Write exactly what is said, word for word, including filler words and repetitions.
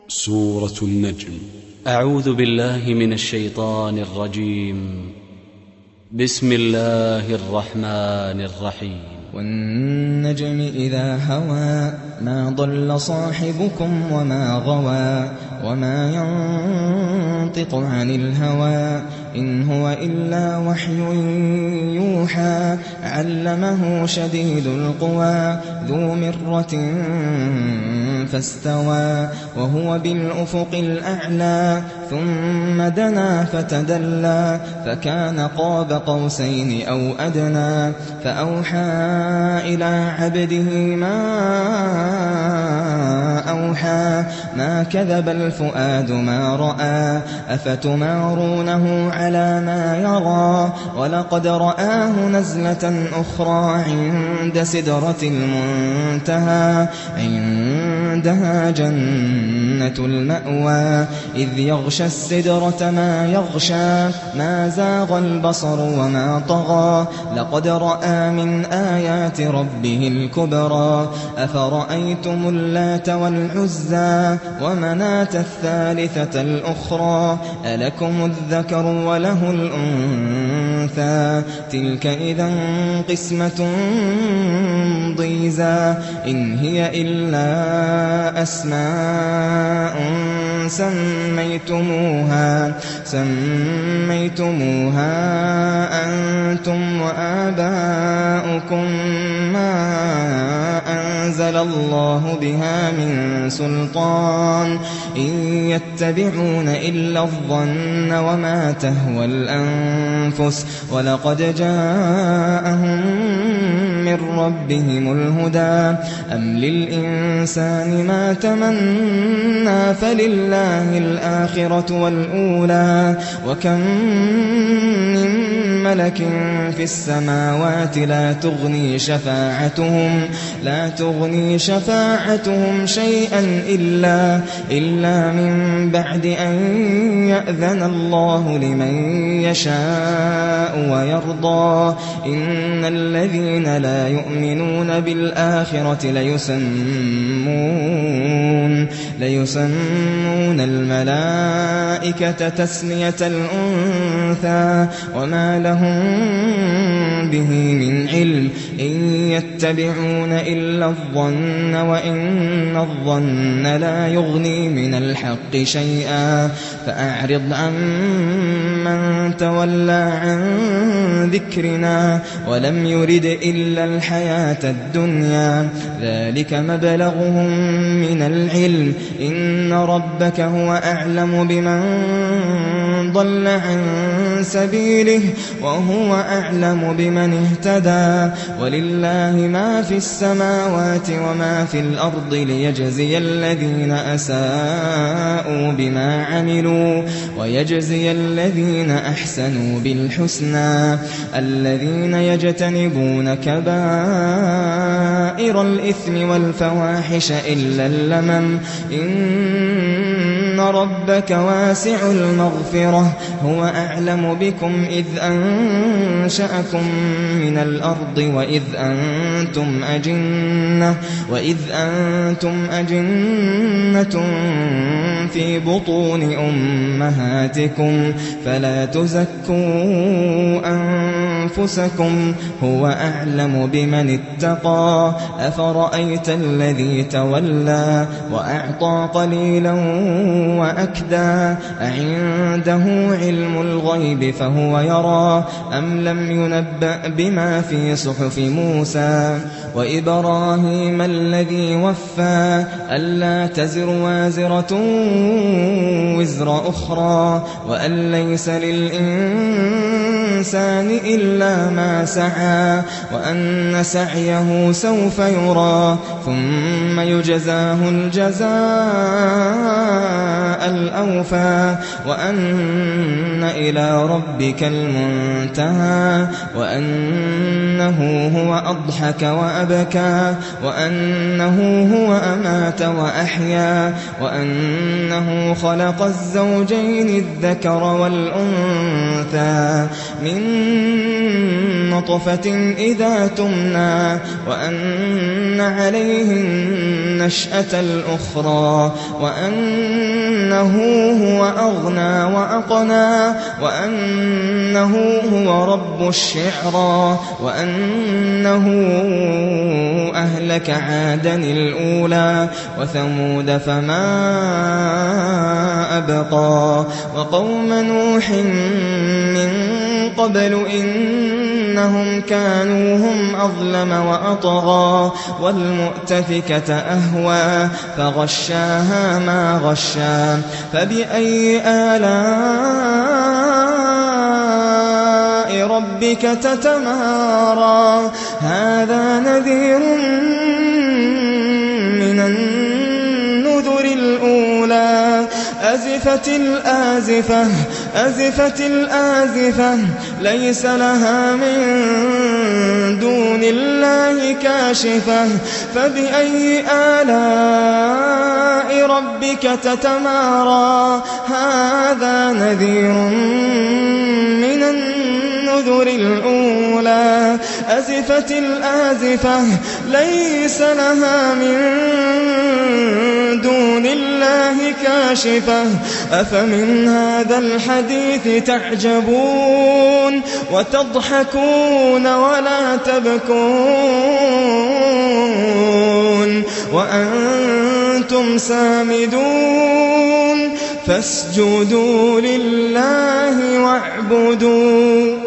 سورة النجم. أعوذ بالله من الشيطان الرجيم. بسم الله الرحمن الرحيم. والنجم إذا هوى ما ضل صاحبكم وما غوى وما ينطق عن الهوى إن هو إلا وحي يوحى علمه شديد القوى ذو مرة فاستوى وهو بالأفق الأعلى ثم دنا فتدلى فكان قاب قوسين أو أدنى فأوحى إلى عبده ما أوحى ما كذب الفؤاد ما رأى أفتمارونه على ما يرى ولقد رآه نزلة أخرى عند سدرة المنتهى عندها جنة المأوى إذ يغشى السدرة ما يغشى ما زاغ البصر وما طغى لقد رأى من آيات ربه الكبرى أفرأيتم اللات والعزى ومناة الثالثة الأخرى ألكم الذكر وله الأنثى تلك إذا قسمة ضيزى إن هي إلا أسماء سميتموها سميتموها أنتم وآباؤكم ما أنزل الله بها من سلطان إن يتبعون إلا الظن وما تهوى الأنفس ولقد جاءهم من ربهم الهدى أم للإنسان ما تمنى فلله الآخرة والأولى وكم من ملك في السماوات لا تغني شفاعتهم لا تغني شفاعتهم شيئا إلا إلا من بعد أن يأذن الله لمن يشاء ويرضى إن الذين لا يؤمنون بالآخرة ليسمون ليسمون الملائكة تسمية الأنثى وما لهم به من علم إن يتبعون إلا الظن وإن الظن لا يغني من الحق شيئا فأعرض عن من تولى عن ذكرنا ولم يرد إلا الحياة الدنيا ذلك مبلغهم من العلم إن ربك هو أعلم بمن ضل عن سبيله وهو أعلم بمن اهتدى ولله ما في السماوات وما في الأرض ليجزي الذين أساءوا بما عملوا ويجزي الذين أحسنوا بالحسنى الذين يجتنبون كبائر الإثم والفواحش إلا اللمم إن ربك واسع المغفرة هو أعلم بكم إذ أنشأكم من الأرض وإذ أنتم أجنة وإذ أنتم أجنة في بطون أمهاتكم فلا تزكوا أنفسكم هو أعلم بمن اتقى أفرأيت الذي تولى وأعطى قليلا وأكدى أعنده علم الغيب فهو يرى أم لم ينبأ بما في صحف موسى وإبراهيم الذي وفى ألا تزر وازرة وزر أخرى وأن ليس للإنسان إلا ما سعى وأن سعيه سوف يرى ثم يجزاه الجزاء الأوفى وأن إلى ربك المنتهى وأنه هو أضحك وأبكى وأنه هو أمات وأحيا وأنه خلق الزوجين الذكر والأنثى من نطفة إذا تمنى وأن عليه النشأة الأخرى وأنه هو أغنى وأقنى وأنه هو رب الشعرى وأنه أهلك عادا الأولى وثمود فما أبقى وقوم نوح من قبل إنهم كانوا هم أظلم وأطغى والمؤتفكة أهوى فغشاها ما غشا فبأي آلاء ربك تتمارى هذا نذير من النذر الأولى أزفت الآزفة أزفت الآزفة ليس لها من دون الله كاشفة فبأي آلاء ربك تتمارى هذا نذير من النذر الأولى أزفت الآزفة ليس لها من دون الله كاشفة أفمن هذا الحديث تعجبون وتضحكون ولا تبكون وأنتم سامدون فاسجدوا لله واعبدوا